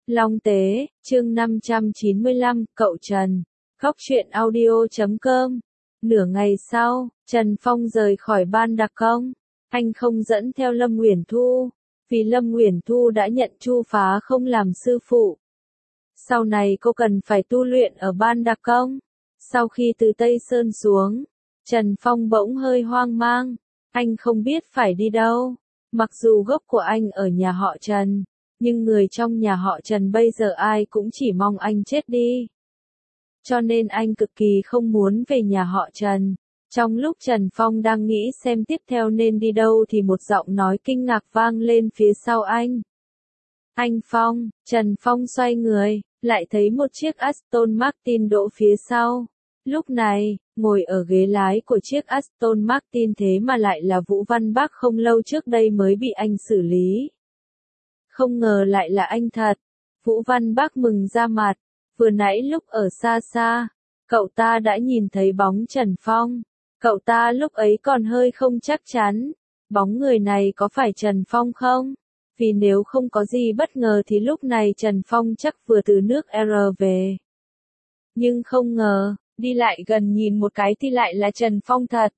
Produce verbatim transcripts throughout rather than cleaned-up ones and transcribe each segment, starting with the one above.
Long Tế, chương năm trăm chín mươi lăm, cậu Trần. Khóc chuyện audio chấm com. Nửa ngày sau, Trần Phong rời khỏi ban đặc công. Anh không dẫn theo Lâm Uyển Thu, vì Lâm Uyển Thu đã nhận Chu Phá không làm sư phụ. Sau này cô cần phải tu luyện ở ban đặc công. Sau khi từ Tây Sơn xuống, Trần Phong bỗng hơi hoang mang. Anh không biết phải đi đâu. Mặc dù gốc của anh ở nhà họ Trần, nhưng người trong nhà họ Trần bây giờ ai cũng chỉ mong anh chết đi. Cho nên anh cực kỳ không muốn về nhà họ Trần. Trong lúc Trần Phong đang nghĩ xem tiếp theo nên đi đâu thì một giọng nói kinh ngạc vang lên phía sau anh. Anh Phong, Trần Phong xoay người, lại thấy một chiếc Aston Martin đỗ phía sau. Lúc này, ngồi ở ghế lái của chiếc Aston Martin thế mà lại là Vũ Văn Bác không lâu trước đây mới bị anh xử lý. Không ngờ lại là anh thật. Vũ Văn Bác mừng ra mặt. Vừa nãy lúc ở xa xa, cậu ta đã nhìn thấy bóng Trần Phong. Cậu ta lúc ấy còn hơi không chắc chắn. Bóng người này có phải Trần Phong không? Vì nếu không có gì bất ngờ thì lúc này Trần Phong chắc vừa từ nước R về. Nhưng không ngờ, đi lại gần nhìn một cái thì lại là Trần Phong thật.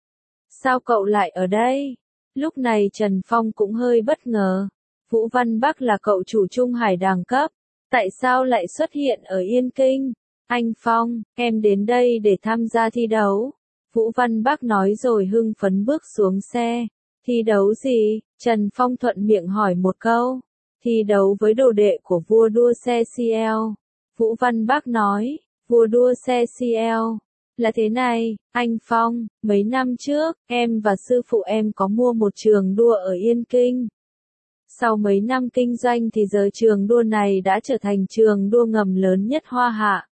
Sao cậu lại ở đây? Lúc này Trần Phong cũng hơi bất ngờ. Vũ Văn Bác là cậu chủ Trung Hải đẳng cấp. Tại sao lại xuất hiện ở Yên Kinh? Anh Phong, em đến đây để tham gia thi đấu. Vũ Văn Bác nói rồi hưng phấn bước xuống xe. Thi đấu gì? Trần Phong thuận miệng hỏi một câu. Thi đấu với đồ đệ của vua đua xe xê lờ. Vũ Văn Bác nói, vua đua xe xê lờ. Là thế này, anh Phong, mấy năm trước, em và sư phụ em có mua một trường đua ở Yên Kinh. Sau mấy năm kinh doanh thì giờ trường đua này đã trở thành trường đua ngầm lớn nhất Hoa Hạ.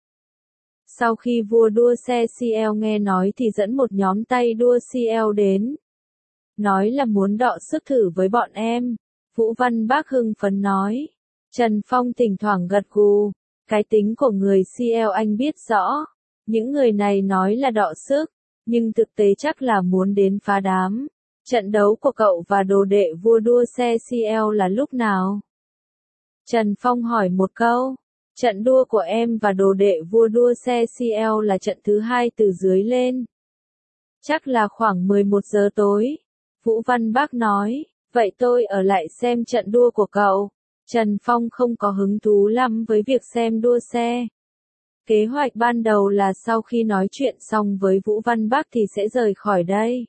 Sau khi vua đua xe xê lờ nghe nói thì dẫn một nhóm tay đua xê lờ đến. Nói là muốn đọ sức thử với bọn em. Vũ Văn Bác hưng phấn nói. Trần Phong thỉnh thoảng gật gù. Cái tính của người xê lờ anh biết rõ. Những người này nói là đọ sức, nhưng thực tế chắc là muốn đến phá đám. Trận đấu của cậu và đồ đệ vua đua xe xê lờ là lúc nào? Trần Phong hỏi một câu. Trận đua của em và đồ đệ vua đua xe xê lờ là trận thứ hai từ dưới lên. Chắc là khoảng mười một giờ tối. Vũ Văn Bác nói, vậy tôi ở lại xem trận đua của cậu. Trần Phong không có hứng thú lắm với việc xem đua xe. Kế hoạch ban đầu là sau khi nói chuyện xong với Vũ Văn Bác thì sẽ rời khỏi đây.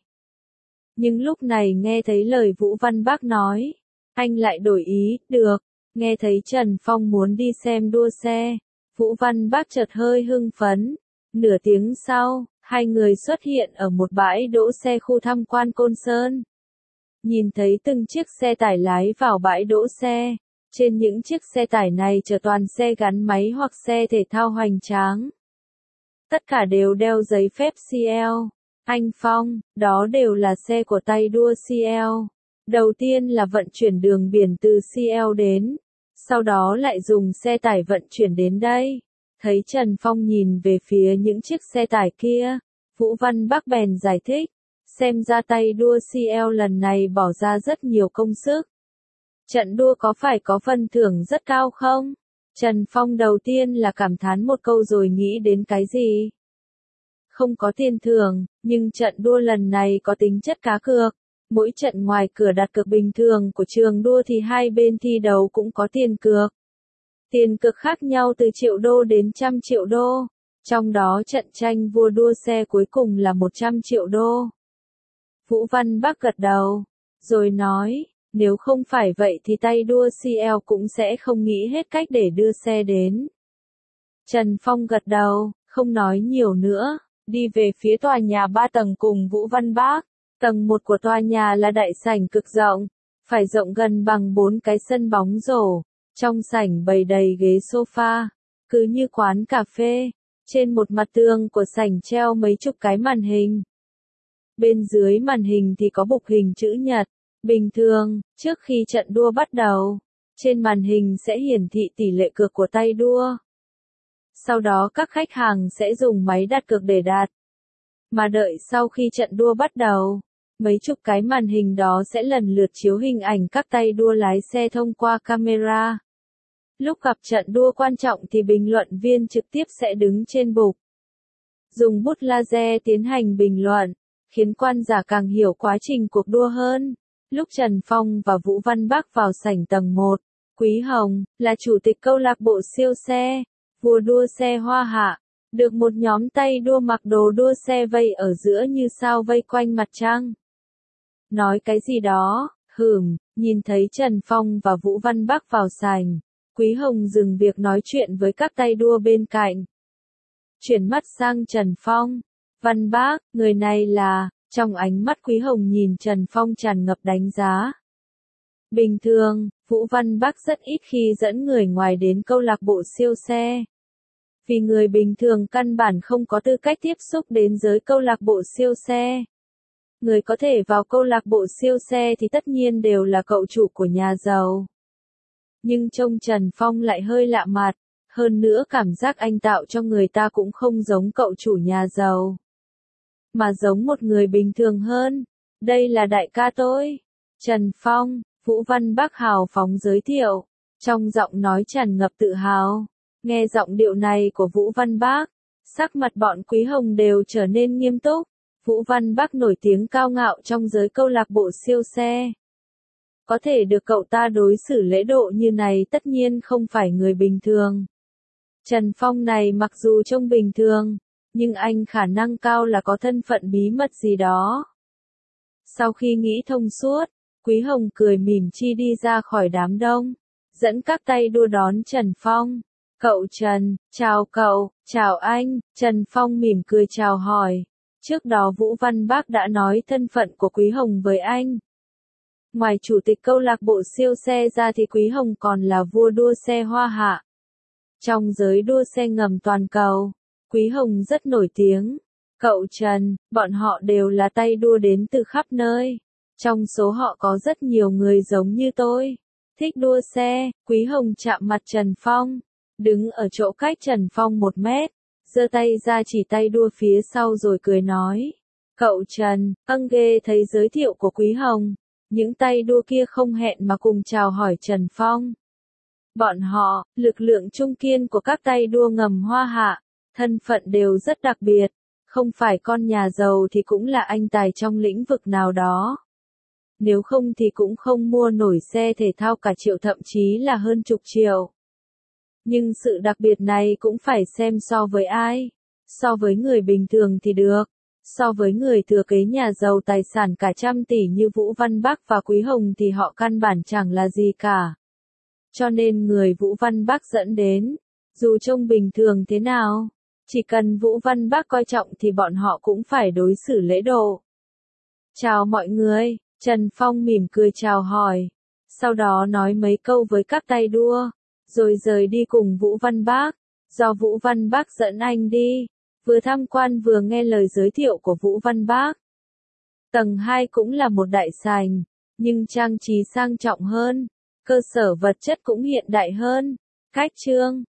Nhưng lúc này nghe thấy lời Vũ Văn Bác nói, anh lại đổi ý, được. Nghe thấy Trần Phong muốn đi xem đua xe, Vũ Văn Bác chợt hơi hưng phấn. Nửa tiếng sau, hai người xuất hiện ở một bãi đỗ xe khu tham quan Côn Sơn. Nhìn thấy từng chiếc xe tải lái vào bãi đỗ xe. Trên những chiếc xe tải này chở toàn xe gắn máy hoặc xe thể thao hoành tráng. Tất cả đều đeo giấy phép xê lờ. Anh Phong, đó đều là xe của tay đua xê lờ. Đầu tiên là vận chuyển đường biển từ xê lờ đến. Sau đó lại dùng xe tải vận chuyển đến đây. Thấy Trần Phong nhìn về phía những chiếc xe tải kia. Vũ Văn Bác bèn giải thích. Xem ra tay đua xê lờ lần này bỏ ra rất nhiều công sức. Trận đua có phải có phần thưởng rất cao không? Trần Phong đầu tiên là cảm thán một câu rồi nghĩ đến cái gì? Không có tiền thưởng, nhưng trận đua lần này có tính chất cá cược. Mỗi trận ngoài cửa đặt cược bình thường của trường đua thì hai bên thi đấu cũng có tiền cược. Tiền cược khác nhau từ triệu đô đến trăm triệu đô. Trong đó trận tranh vua đua xe cuối cùng là một trăm triệu đô. Vũ Văn Bác gật đầu, rồi nói. Nếu không phải vậy thì tay đua xê lờ cũng sẽ không nghĩ hết cách để đưa xe đến. Trần Phong gật đầu, không nói nhiều nữa, đi về phía tòa nhà ba tầng cùng Vũ Văn Bác. Tầng một của tòa nhà là đại sảnh cực rộng, phải rộng gần bằng bốn cái sân bóng rổ. Trong sảnh bày đầy ghế sofa, cứ như quán cà phê. Trên một mặt tường của sảnh treo mấy chục cái màn hình. Bên dưới màn hình thì có bục hình chữ nhật. Bình thường, trước khi trận đua bắt đầu, trên màn hình sẽ hiển thị tỷ lệ cược của tay đua. Sau đó các khách hàng sẽ dùng máy đặt cược để đặt. Mà đợi sau khi trận đua bắt đầu, mấy chục cái màn hình đó sẽ lần lượt chiếu hình ảnh các tay đua lái xe thông qua camera. Lúc gặp trận đua quan trọng thì bình luận viên trực tiếp sẽ đứng trên bục, dùng bút laser tiến hành bình luận, khiến quan giả càng hiểu quá trình cuộc đua hơn. Lúc Trần Phong và Vũ Văn Bắc vào sảnh tầng một, Quý Hồng, là chủ tịch câu lạc bộ siêu xe, vua đua xe Hoa Hạ, được một nhóm tay đua mặc đồ đua xe vây ở giữa như sao vây quanh mặt trăng. Nói cái gì đó, hửm, nhìn thấy Trần Phong và Vũ Văn Bắc vào sảnh, Quý Hồng dừng việc nói chuyện với các tay đua bên cạnh. Chuyển mắt sang Trần Phong. Văn Bắc, người này là, trong ánh mắt Quý Hồng nhìn Trần Phong tràn ngập đánh giá. Bình thường, Vũ Văn Bắc rất ít khi dẫn người ngoài đến câu lạc bộ siêu xe. Vì người bình thường căn bản không có tư cách tiếp xúc đến giới câu lạc bộ siêu xe. Người có thể vào câu lạc bộ siêu xe thì tất nhiên đều là cậu chủ của nhà giàu. Nhưng trông Trần Phong lại hơi lạ mặt, hơn nữa cảm giác anh tạo cho người ta cũng không giống cậu chủ nhà giàu, mà giống một người bình thường hơn. Đây là đại ca tôi, Trần Phong, Vũ Văn Bắc hào phóng giới thiệu, trong giọng nói tràn ngập tự hào. Nghe giọng điệu này của Vũ Văn Bắc, sắc mặt bọn Quý Hồng đều trở nên nghiêm túc. Vũ Văn Bắc nổi tiếng cao ngạo trong giới câu lạc bộ siêu xe. Có thể được cậu ta đối xử lễ độ như này tất nhiên không phải người bình thường. Trần Phong này mặc dù trông bình thường, nhưng anh khả năng cao là có thân phận bí mật gì đó. Sau khi nghĩ thông suốt, Quý Hồng cười mỉm chi đi ra khỏi đám đông, dẫn các tay đua đón Trần Phong. Cậu Trần, chào cậu, chào anh, Trần Phong mỉm cười chào hỏi. Trước đó Vũ Văn Bắc đã nói thân phận của Quý Hồng với anh. Ngoài chủ tịch câu lạc bộ siêu xe ra thì Quý Hồng còn là vua đua xe Hoa Hạ. Trong giới đua xe ngầm toàn cầu, Quý Hồng rất nổi tiếng. Cậu Trần, bọn họ đều là tay đua đến từ khắp nơi. Trong số họ có rất nhiều người giống như tôi, thích đua xe. Quý Hồng chạm mặt Trần Phong, đứng ở chỗ cách Trần Phong một mét, giơ tay ra chỉ tay đua phía sau rồi cười nói. Cậu Trần, âng ghê thấy giới thiệu của Quý Hồng, những tay đua kia không hẹn mà cùng chào hỏi Trần Phong. Bọn họ, lực lượng trung kiên của các tay đua ngầm Hoa Hạ, thân phận đều rất đặc biệt, không phải con nhà giàu thì cũng là anh tài trong lĩnh vực nào đó. Nếu không thì cũng không mua nổi xe thể thao cả triệu thậm chí là hơn chục triệu. Nhưng sự đặc biệt này cũng phải xem so với ai. So với người bình thường thì được. So với người thừa kế nhà giàu tài sản cả trăm tỷ như Vũ Văn Bắc và Quý Hồng thì họ căn bản chẳng là gì cả. Cho nên người Vũ Văn Bắc dẫn đến, dù trông bình thường thế nào, chỉ cần Vũ Văn Bắc coi trọng thì bọn họ cũng phải đối xử lễ độ. Chào mọi người, Trần Phong mỉm cười chào hỏi, sau đó nói mấy câu với các tay đua, rồi rời đi cùng Vũ Văn Bắc. Do Vũ Văn Bắc dẫn anh đi, vừa tham quan vừa nghe lời giới thiệu của Vũ Văn Bắc. Tầng hai cũng là một đại sảnh, nhưng trang trí sang trọng hơn, cơ sở vật chất cũng hiện đại hơn. Khách trương,